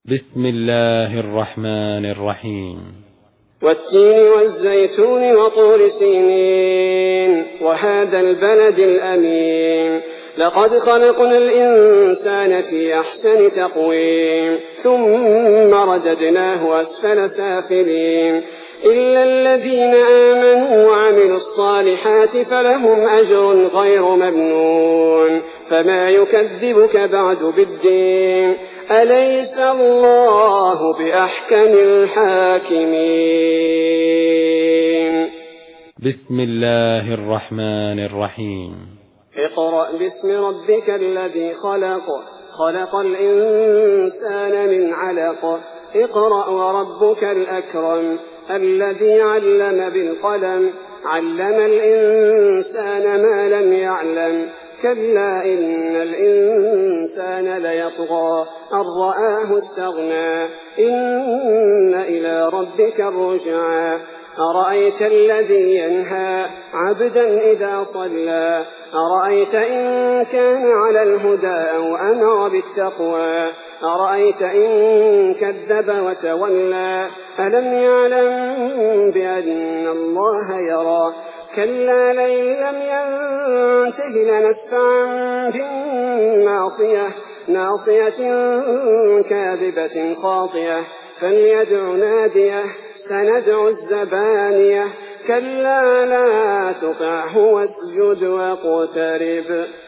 بسم الله الرحمن الرحيم. والتين والزيتون وطور سينين وهذا البلد الأمين لقد خلقنا الإنسان في أحسن تقويم ثم رددناه أسفل سافلين إلا الذين آمنوا وعملوا الصالحات فلهم أجر غير ممنون فما يكذبك بعد بالدين أليس الله بأحكم الحاكمين. بسم الله الرحمن الرحيم. اقرأ باسم ربك الذي خلق خلق الإنسان من علق اقرأ وربك الأكرم الذي علم بالقلم علم الإنسان ما لم يعلم كلا إن الإنسان ليطغى أن رآه استغنى إن إلى ربك الرجعى أرأيت الذي ينهى عبدا إذا صلى أرأيت إن كان على الهدى أو أمر بالتقوى أرأيت إن كذب وتولى ألم يعلم بأن الله يرى كلا لئن لم ينته لنسفعا بالناصية ناصية كاذبة خاطئة فليدع ناديه سندع الزبانية كلا لا تطعه واسجد واقترب.